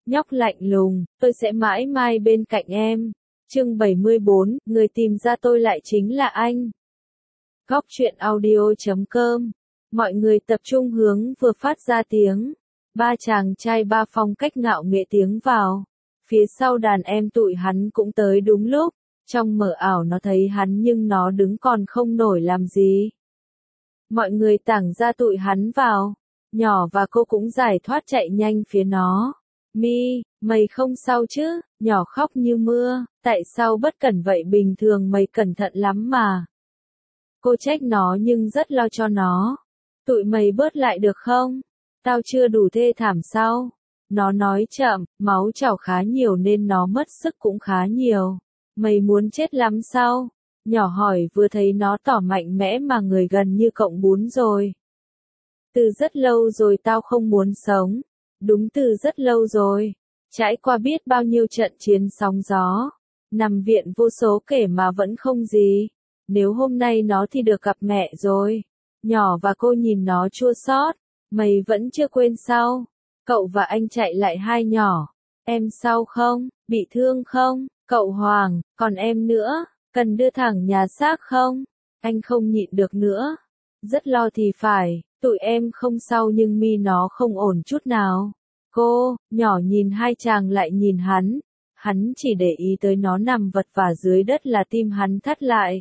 Nhóc lạnh lùng, tôi sẽ mãi mãi bên cạnh em. Chương 74, người tìm ra tôi lại chính là anh. Góc truyện audio.com. Mọi người tập trung hướng vừa phát ra tiếng. Ba chàng trai ba phong cách ngạo nghệ tiếng vào. Phía sau đàn em tụi hắn cũng tới đúng lúc. Trong mờ ảo nó thấy hắn nhưng nó đứng còn không nổi làm gì. Mọi người tản ra tụi hắn vào. Nhỏ và cô cũng giải thoát chạy nhanh phía nó. Mi, mày không sao chứ? Nhỏ khóc như mưa, tại sao bất cẩn vậy, bình thường mày cẩn thận lắm mà. Cô trách nó nhưng rất lo cho nó. Tụi mày bớt lại được không? Tao chưa đủ thê thảm sao? Nó nói chậm, máu trào khá nhiều nên nó mất sức cũng khá nhiều. Mày muốn chết lắm sao? Nhỏ hỏi vừa thấy nó tỏ mạnh mẽ mà người gần như cọng bún rồi. Từ rất lâu rồi tao không muốn sống. Đúng, từ rất lâu rồi. Trải qua biết bao nhiêu trận chiến sóng gió. Nằm viện vô số kể mà vẫn không gì. Nếu hôm nay nó thì được gặp mẹ rồi. Nhỏ và cô nhìn nó chua xót. Mày vẫn chưa quên sao? Cậu và anh chạy lại hai nhỏ. Em sao không? Bị thương không? Cậu Hoàng, còn em nữa, cần đưa thẳng nhà xác không? Anh không nhịn được nữa. Rất lo thì phải, tụi em không sao nhưng mi nó không ổn chút nào. Cô, nhỏ nhìn hai chàng lại nhìn hắn. Hắn chỉ để ý tới nó nằm vật vã dưới đất là tim hắn thắt lại.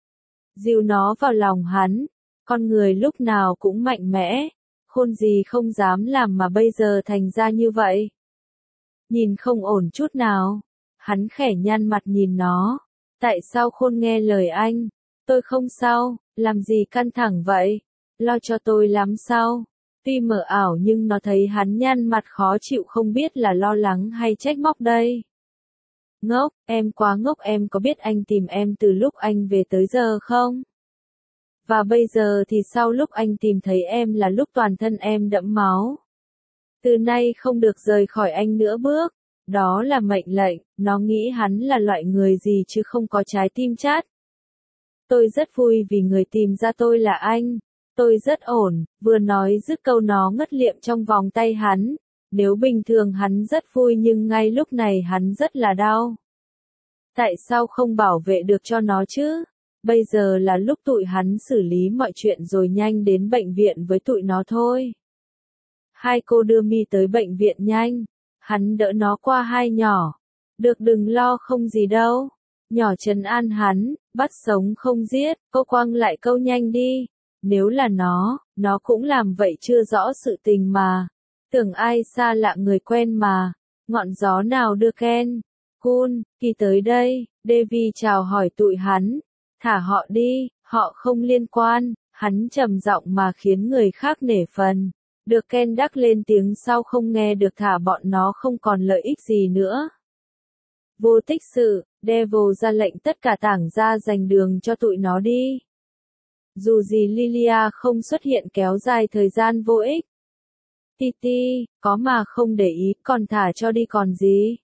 Dìu nó vào lòng hắn. Con người lúc nào cũng mạnh mẽ. Khôn gì không dám làm mà bây giờ thành ra như vậy. Nhìn không ổn chút nào. Hắn khẽ nhăn mặt nhìn nó. Tại sao Khôn nghe lời anh? Tôi không sao, làm gì căng thẳng vậy? Lo cho tôi lắm sao? Tuy mờ ảo nhưng nó thấy hắn nhăn mặt khó chịu, không biết là lo lắng hay trách móc đây. Ngốc, em quá ngốc, em có biết anh tìm em từ lúc anh về tới giờ không? Và bây giờ thì sau lúc anh tìm thấy em là lúc toàn thân em đẫm máu. Từ nay không được rời khỏi anh nữa bước. Đó là mệnh lệnh, nó nghĩ hắn là loại người gì chứ không có trái tim chát. Tôi rất vui vì người tìm ra tôi là anh. Tôi rất ổn, vừa nói dứt câu nó ngất liệm trong vòng tay hắn. Nếu bình thường hắn rất vui nhưng ngay lúc này hắn rất là đau. Tại sao không bảo vệ được cho nó chứ? Bây giờ là lúc tụi hắn xử lý mọi chuyện rồi nhanh đến bệnh viện với tụi nó thôi. Hai cô đưa Mi tới bệnh viện nhanh. Hắn đỡ nó qua hai nhỏ. Được, đừng lo, không gì đâu. Nhỏ trấn an hắn, bắt sống không giết, cô quăng lại câu nhanh đi. Nếu là nó cũng làm vậy, chưa rõ sự tình mà. Tưởng ai xa lạ người quen mà. Ngọn gió nào đưa Ken, Kun, Kỳ tới đây. Davy chào hỏi tụi hắn. Thả họ đi, họ không liên quan. Hắn trầm giọng mà khiến người khác nể phần. Được, Ken đắc lên tiếng sau, không nghe được, thả bọn nó không còn lợi ích gì nữa. Vô tích sự, Devil ra lệnh tất cả tản ra dành đường cho tụi nó đi. Dù gì Lilia không xuất hiện kéo dài thời gian vô ích. Titi, có mà không để ý, còn thả cho đi còn gì.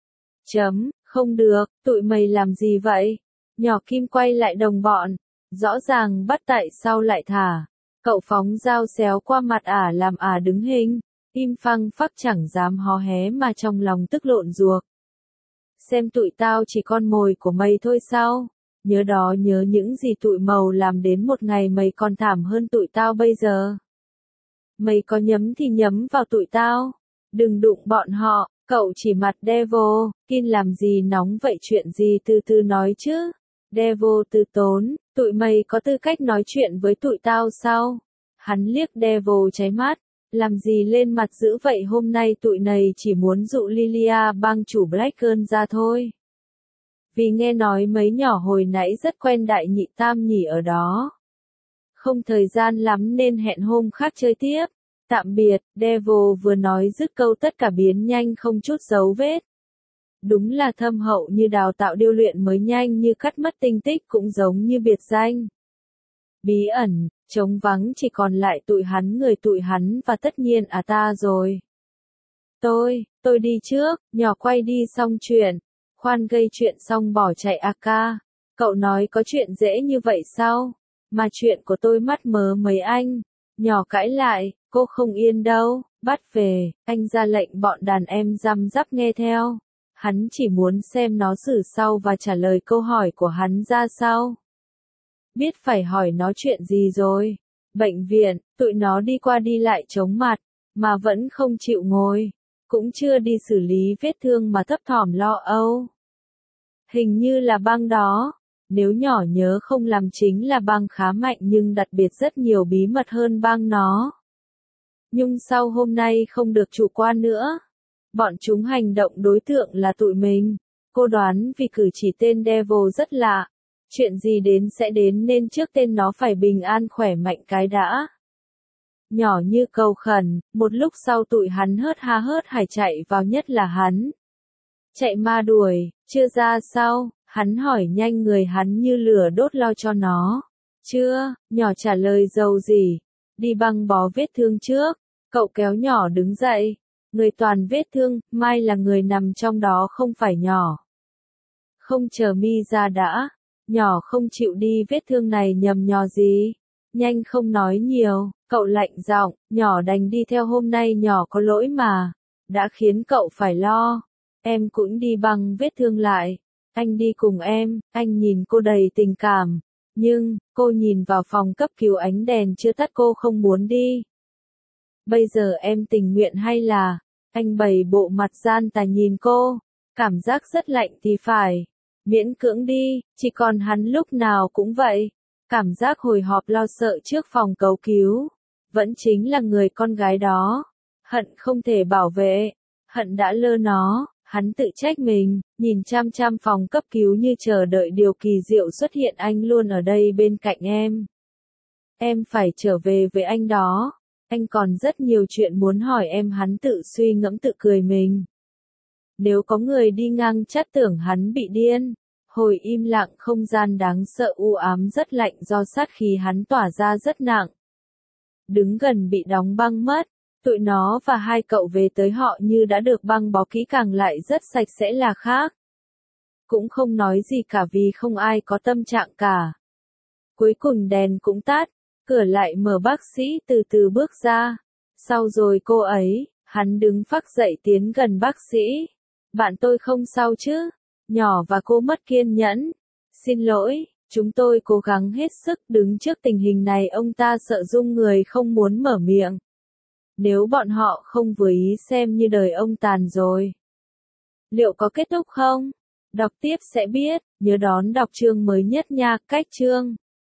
Không được, tụi mày làm gì vậy? Nhỏ Kim quay lại đồng bọn. Rõ ràng bắt tại sao lại thả. Cậu phóng dao xéo qua mặt làm đứng hình. Im phăng phắc chẳng dám hó hé mà trong lòng tức lộn ruột. Xem tụi tao chỉ con mồi của mày thôi sao? Nhớ đó, nhớ những gì tụi màu làm đến một ngày mày còn thảm hơn tụi tao bây giờ. Mày có nhấm thì nhấm vào tụi tao. Đừng đụng bọn họ, cậu chỉ mặt Devil. Kin làm gì nóng vậy, chuyện gì từ từ nói chứ. Devil từ tốn, tụi mày có tư cách nói chuyện với tụi tao sao? Hắn liếc Devil cháy mắt, làm gì lên mặt dữ vậy, hôm nay tụi này chỉ muốn dụ Lilia bang chủ Blackburn ra thôi. Vì nghe nói mấy nhỏ hồi nãy rất quen đại nhị tam nhỉ ở đó. Không thời gian lắm nên hẹn hôm khác chơi tiếp. Tạm biệt, Devil vừa nói dứt câu tất cả biến nhanh không chút dấu vết. Đúng là thâm hậu như đào tạo, điêu luyện mới nhanh như cắt mất tinh tích, cũng giống như biệt danh. Bí ẩn, trống vắng, chỉ còn lại người tụi hắn và tất nhiên ta rồi. Tôi đi trước, nhỏ quay đi xong chuyện. Khoan, gây chuyện xong bỏ chạy ca. Cậu nói có chuyện dễ như vậy sao? Mà chuyện của tôi mắt mớ mấy anh. Nhỏ cãi lại, cô không yên đâu. Bắt về, anh ra lệnh bọn đàn em răm rắp nghe theo. Hắn chỉ muốn xem nó xử sau và trả lời câu hỏi của hắn ra sao. Biết phải hỏi nó chuyện gì rồi. Bệnh viện, tụi nó đi qua đi lại chóng mặt, mà vẫn không chịu ngồi. Cũng chưa đi xử lý vết thương mà thấp thỏm lo âu. Hình như là băng đó. Nếu nhỏ nhớ không lầm chính là băng khá mạnh nhưng đặc biệt rất nhiều bí mật hơn băng nó. Nhưng sau hôm nay không được chủ quan nữa. Bọn chúng hành động đối tượng là tụi mình. Cô đoán vì cử chỉ tên Devil rất lạ. Chuyện gì đến sẽ đến nên trước tên nó phải bình an khỏe mạnh cái đã. Nhỏ như cầu khẩn, một lúc sau tụi hắn hớt ha hớt hải chạy vào nhất là hắn. Chạy ma đuổi, chưa ra sao, hắn hỏi nhanh người hắn như lửa đốt lo cho nó. Chưa, nhỏ trả lời dầu gì. Đi băng bó vết thương trước, cậu kéo nhỏ đứng dậy. Người toàn vết thương, mai là người nằm trong đó không phải nhỏ. Không chờ mi ra đã, nhỏ không chịu đi vết thương này nhầm nhò gì. Nhanh không nói nhiều, cậu lạnh giọng, nhỏ đành đi theo hôm nay nhỏ có lỗi mà. Đã khiến cậu phải lo. Em cũng đi băng vết thương lại. Anh đi cùng em, anh nhìn cô đầy tình cảm. Nhưng, cô nhìn vào phòng cấp cứu ánh đèn chưa tắt cô không muốn đi. Bây giờ em tình nguyện hay là, anh bày bộ mặt gian tà nhìn cô. Cảm giác rất lạnh thì phải. Miễn cưỡng đi, chỉ còn hắn lúc nào cũng vậy. Cảm giác hồi hộp lo sợ trước phòng cầu cứu. Vẫn chính là người con gái đó. Hận không thể bảo vệ. Hận đã lơ nó. Hắn tự trách mình, nhìn chăm chăm phòng cấp cứu như chờ đợi điều kỳ diệu xuất hiện anh luôn ở đây bên cạnh em. Em phải trở về với anh đó. Anh còn rất nhiều chuyện muốn hỏi em hắn tự suy ngẫm tự cười mình. Nếu có người đi ngang chắc tưởng hắn bị điên. Hồi im lặng không gian đáng sợ u ám rất lạnh do sát khí hắn tỏa ra rất nặng. Đứng gần bị đóng băng mất. Tụi nó và hai cậu về tới họ như đã được băng bó kỹ càng lại rất sạch sẽ là khác. Cũng không nói gì cả vì không ai có tâm trạng cả. Cuối cùng đèn cũng tắt, cửa lại mở bác sĩ từ từ bước ra. Sau rồi cô ấy, hắn đứng phác dậy tiến gần bác sĩ. Bạn tôi không sao chứ? Nhỏ và cô mất kiên nhẫn. Xin lỗi, chúng tôi cố gắng hết sức đứng trước tình hình này ông ta sợ rung người không muốn mở miệng. Nếu bọn họ không vừa ý xem như đời ông tàn rồi. Liệu có kết thúc không? Đọc tiếp sẽ biết, nhớ đón đọc chương mới nhất nha, cách chương.